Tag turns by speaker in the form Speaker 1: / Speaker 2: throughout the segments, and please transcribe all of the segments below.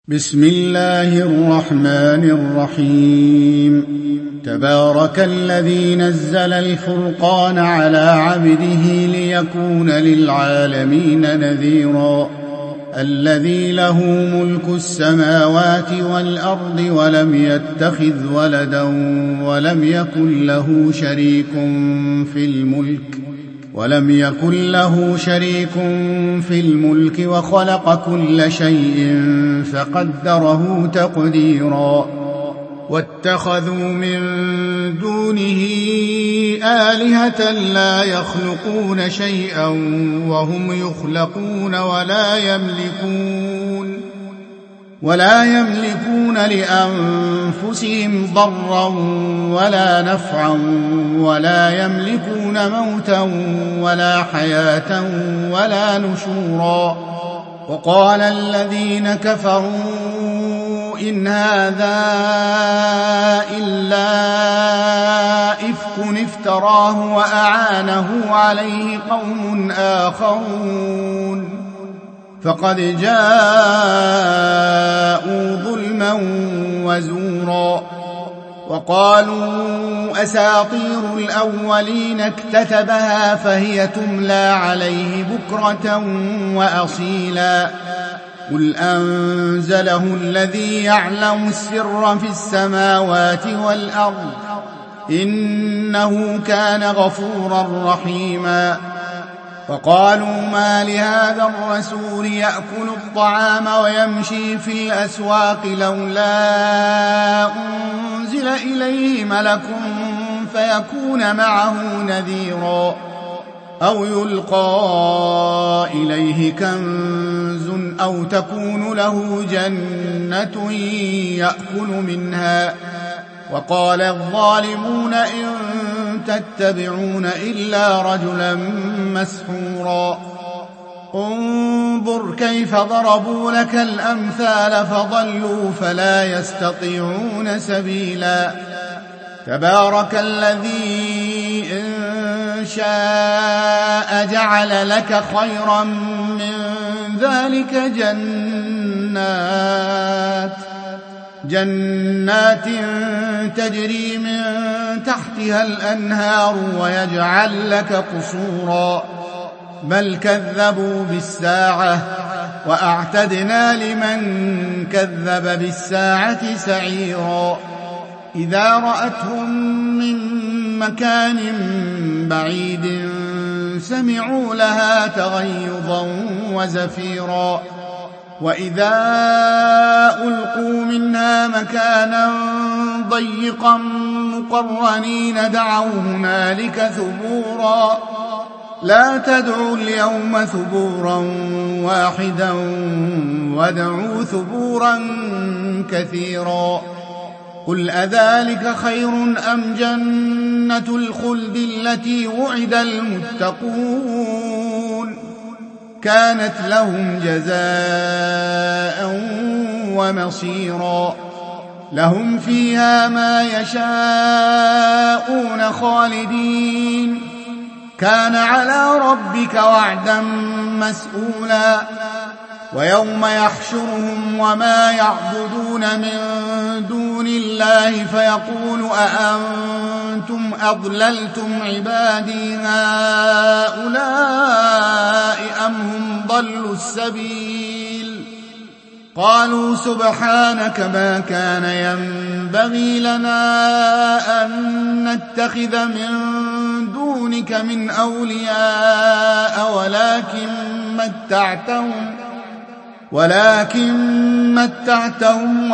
Speaker 1: بسم الله الرحمن الرحيم. تبارك الذي نزل الفرقان على عبده ليكون للعالمين نذيرا. الذي له ملك السماوات والأرض ولم يتخذ ولدا ولم يكن له شريك في الملك وخلق كل شيء فقدره تقديرا. واتخذوا من دونه آلهة لا يخلقون شيئا وهم يخلقون ولا يملكون لأنفسهم ضرا ولا نفعا ولا يملكون موتا ولا حياة ولا نشورا. وقال الذين كفروا إن هذا إلا إفك افتراه وأعانه عليه قوم آخرون فقد جاءوا ظلما وزورا. وقالوا أساطير الأولين اكتتبها فهي تملى عليه بكرة وأصيلا. قل أنزله الذي يعلم السر في السماوات والأرض إنه كان غفورا رحيما. وقالوا ما لهذا الرسول يأكل الطعام ويمشي في الأسواق لولا أنزل إليه ملك فيكون معه نذيرا أو يلقى إليه كنز أو تكون له جنة يأكل منها. وقال الظالمون إن تتبعون إلا رجلا مسحورا. انظر كيف ضربوا لك الأمثال فضلوا فلا يستطيعون سبيلا. تبارك الذي إن شاء جعل لك خيرا من ذلك جنات تجري من تحتها الأنهار ويجعل لك قصورا بل كذبوا بالساعة وأعتدنا لمن كذب بالساعة سعيرا. إذا رأتهم من مكان بعيد سمعوا لها تغيظا وزفيرا. وإذا ألقوا منها مكانا ضيقا مقرنين دعوا هنالك ثبورا. لا تدعوا اليوم ثبورا واحدا وادعوا ثبورا كثيرا. قل أذلك خير أم جنة الخلد التي وعد المتقون كانت لهم جزاء ومصيرا. لهم فيها ما يشاءون خالدين كان على ربك وعدا مسئولا. ويوم يحشرهم وما يعبدون من دون الله فيقول أأنتم أضللتم عبادي هؤلاء أم هم ضلوا السبيل. قالوا سبحانك ما كان ينبغي لنا أن نتخذ من دونك من أولياء ولكن متعتهم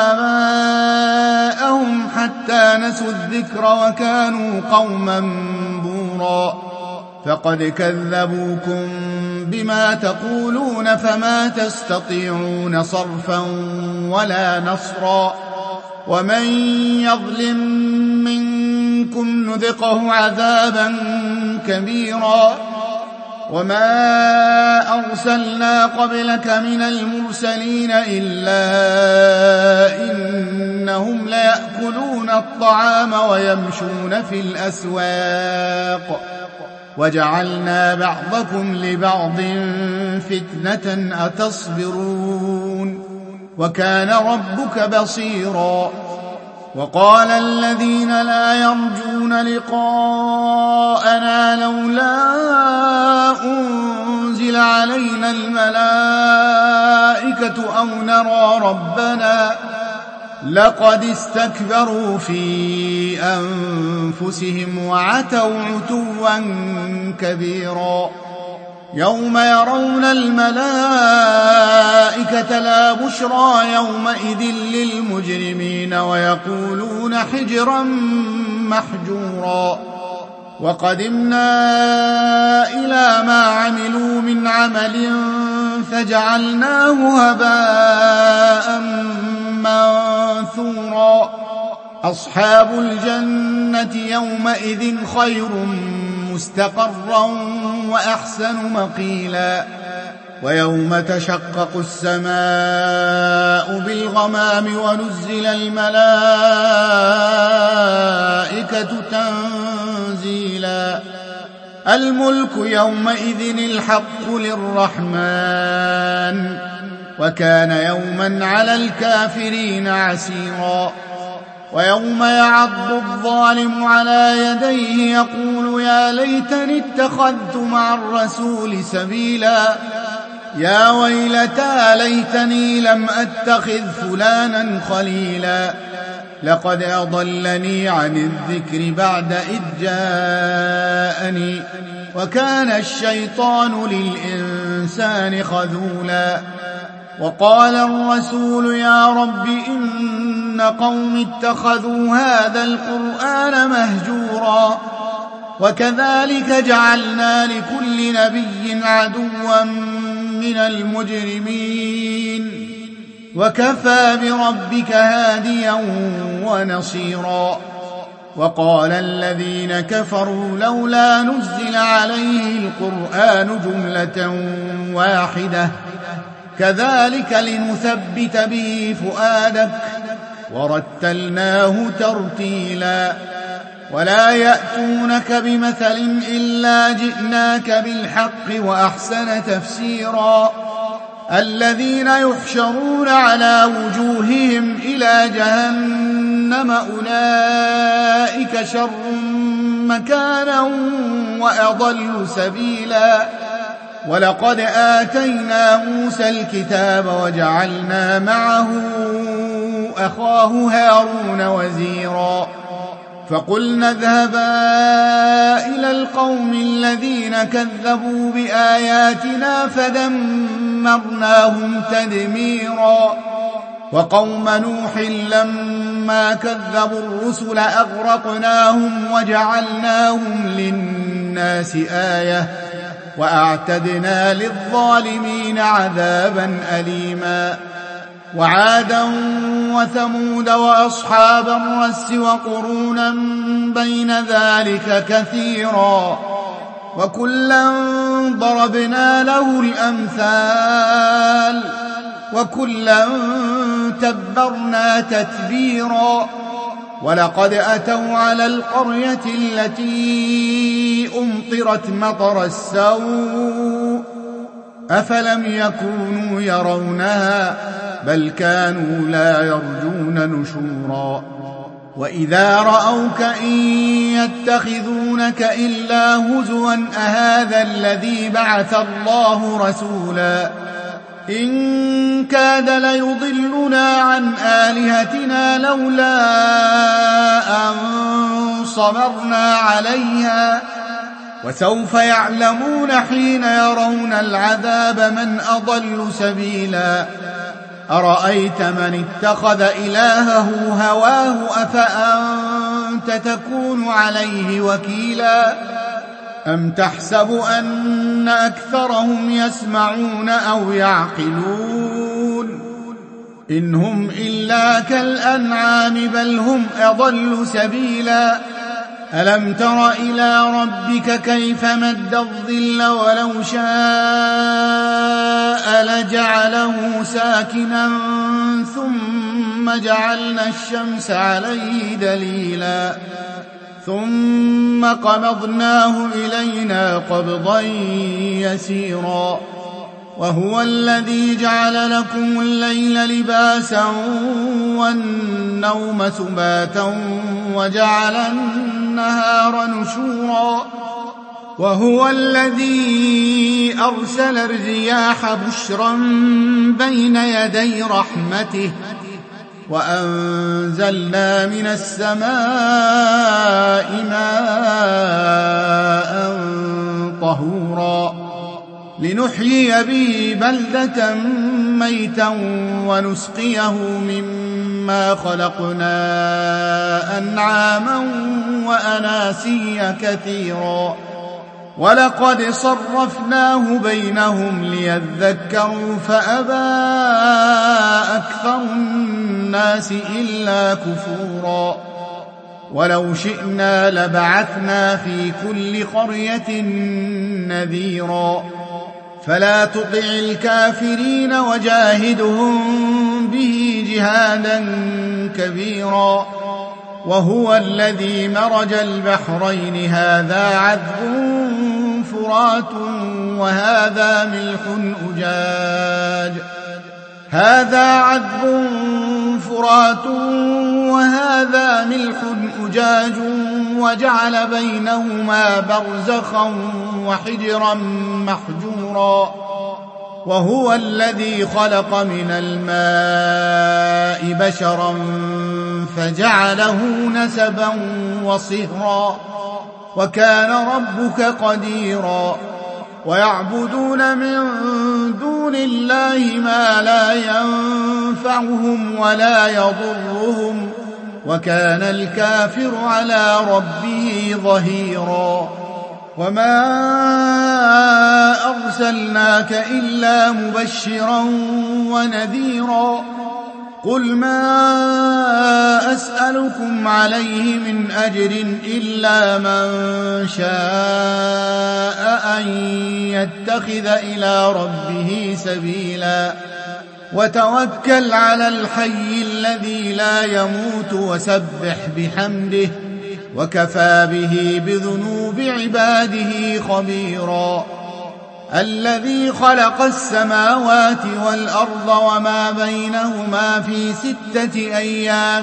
Speaker 1: وآباءهم حتى نسوا الذكر وكانوا قوما بورا. فقد كذبوكم بما تقولون فما تستطيعون صرفا ولا نصرا. ومن يظلم منكم نذقه عذابا كبيرا. وما أرسلنا قبلك من المرسلين إلا إنهم ليأكلون الطعام ويمشون في الأسواق وجعلنا بعضكم لبعض فتنة أتصبرون وكان ربك بصيرا. وقال الذين لا يرجون لقاءنا لولا أنزل علينا الملائكة أو نرى ربنا لقد استكبروا في أنفسهم وعتوا عتوا كبيرا. يوم يرون الملائكة لا بشرى يومئذ للمجرمين ويقولون حجرا محجورا. وقدمنا إلى ما عملوا من عمل فجعلناه هباء منثورا. أصحاب الجنة يومئذ خير مستقرا وأحسن مقيلا. ويوم تشقق السماء بالغمام ونزل الملائكة تنزيلا. الملك يومئذ الحق للرحمن وكان يوما على الكافرين عسيرا. ويوم يعض الظالم على يديه يقول يا ليتني اتخذت مع الرسول سبيلا. يا ويلتى ليتني لم أتخذ فلانا خليلا. لقد أضلني عن الذكر بعد إذ جاءني وكان الشيطان للإنسان خذولا. وقال الرسول يا رب إن قوم اتخذوا هذا القرآن مهجورا. وكذلك جعلنا لكل نبي عدوا من المجرمين وكفى بربك هاديا ونصيرا. وقال الذين كفروا لولا نزل عليه القرآن جملة واحدة كذلك لنثبت به فؤادك ورتلناه ترتيلا. ولا يأتونك بمثل إلا جئناك بالحق وأحسن تفسيرا. الذين يحشرون على وجوههم إلى جهنم أولئك شر مكانا وأضل سبيلا. ولقد آتينا موسى الكتاب وجعلنا معه أخاه هارون وزيرا. فقلنا اذهبا إلى القوم الذين كذبوا بآياتنا فدمرناهم تدميرا. وقوم نوح لما كذبوا الرسل أغرقناهم وجعلناهم للناس آية وأعتدنا للظالمين عذابا أليما. وعادا وثمود وأصحاب الرس وقرونا بين ذلك كثيرا. وكلا ضربنا له الأمثال وكلا تبرنا تتبيرا. ولقد أتوا على القرية التي أمطرت مطر السوء أفلم يكونوا يرونها بل كانوا لا يرجون نشورا. وإذا رأوك إن يتخذونك إلا هزوا أهذا الذي بعث الله رسولا. إن كاد ليضلنا عن آلهتنا لولا أن صبرنا عليها. وسوف يعلمون حين يرون العذاب من أضل سبيلا. أرأيت من اتخذ إلهه هواه أفأنت تكون عليه وكيلا. أم تحسب أن أكثرهم يسمعون أو يعقلون إن هم إلا كالأنعام بل هم أضل سبيلا. ألم تر إلى ربك كيف مد الظل ولو شاء لجعله ساكنا ثم جعلنا الشمس عليه دليلا ثم قبضناه إلينا قبضا يسيرا. وهو الذي جعل لكم الليل لباسا والنوم سباتا وجعل النهار نشورا وهو الذي أرسل الرياح بشرا بين يدي رحمته وأنزلنا من السماء ماء طهورا لنحيي به بلدة ميتا ونسقيه مما خلقنا أنعاما وأناسيا كثيرا ولقد صرفناه بينهم ليذكروا فأبى أكثر الناس إلا كفورا ولو شئنا لبعثنا في كل قرية نذيرا فلا تطع الكافرين وجاهدهم به جهادا كبيرا وهو الذي مرج البحرين هذا عذب فرات وهذا ملح أجاج وجعل بينهما برزخا وحجرا محجورا وهو الذي خلق من الماء بشرا فجعله نسبا وصهرا وكان ربك قديرا ويعبدون من دون الله ما لا ينفعهم ولا يضرهم وكان الكافر على ربه ظهيرا وما أرسلناك إلا مبشرا ونذيرا قل ما أسألكم عليه من أجر إلا من شاء أن يتخذ إلى ربه سبيلا وتوكل على الحي الذي لا يموت وسبح بحمده وكفى به بذنوب عباده خبيرا الذي خلق السماوات والأرض وما بينهما في 6 أيام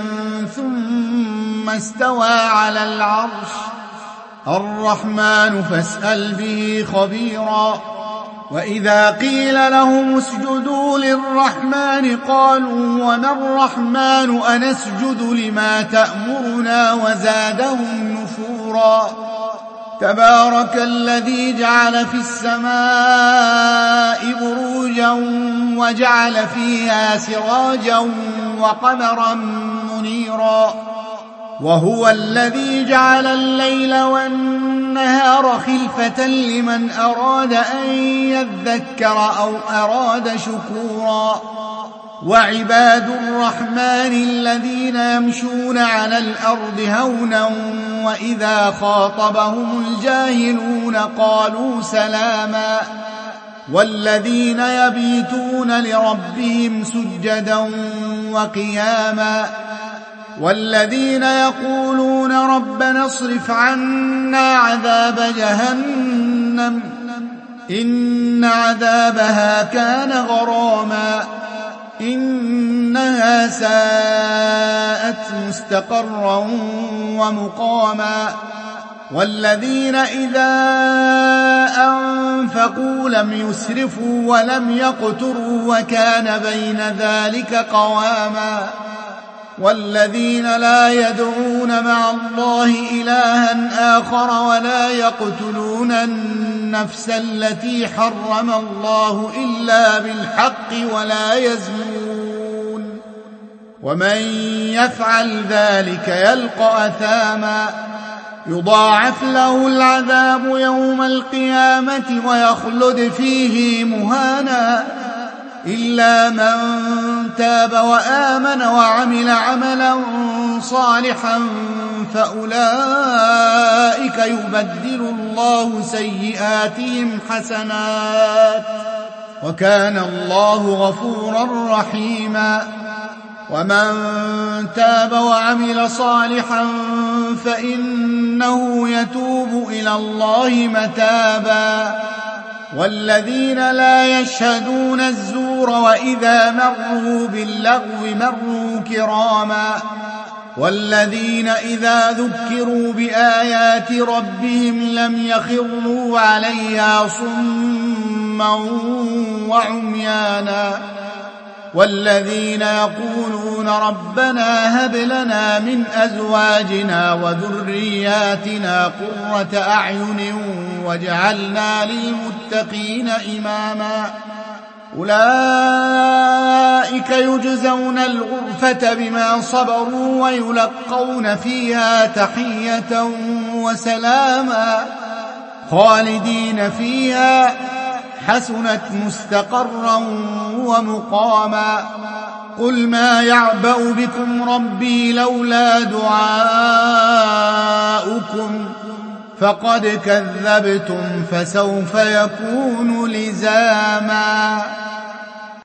Speaker 1: ثم استوى على العرش الرحمن فاسأل به خبيرا وإذا قيل لهم اسجدوا للرحمن قالوا وما الرحمن أنسجد لما تأمرنا وزادهم نفورا تبارك الذي جعل في السماء بروجا وجعل فيها سراجا وقمرا منيرا وهو الذي جعل الليل والنهار خلفة لمن أراد أن يذكر أو أراد شكورا وعباد الرحمن الذين يمشون على الأرض هونا وإذا خاطبهم الجاهلون قالوا سلاما والذين يبيتون لربهم سجدا وقياما والذين يقولون ربنا اصرف عنا عذاب جهنم إن عذابها كان غراما إنها ساءت مستقرا ومقاما والذين إذا أنفقوا لم يسرفوا ولم يقتروا وكان بين ذلك قواما والذين لا يدعون مع الله إلها آخر ولا يقتلون النفس التي حرم الله إلا بالحق ولا يزنون ومن يفعل ذلك يلقى أثاما يضاعف له العذاب يوم القيامة ويخلد فيه مهانا إلا من تاب وآمن وعمل عملا صالحا فأولئك يبدل الله سيئاتهم حسنات وكان الله غفورا رحيما ومن تاب وعمل صالحا فإنه يتوب إلى الله متابا والذين لا يشهدون الزور وإذا مروا باللغو مروا كراما والذين إذا ذكروا بآيات ربهم لم يخروا عليها صما وعميانا والذين يقولون ربنا هب لنا من أزواجنا وذرياتنا قرة أعين واجعلنا للمتقين إماما أولئك يجزون الغرفة بما صبروا ويلقون فيها تحية وسلاما خالدين فيها حسنت مستقرا ومقاما قل ما يعبأ بكم ربي لولا دعاؤكم فقد كذبتم فسوف يكون لزاما.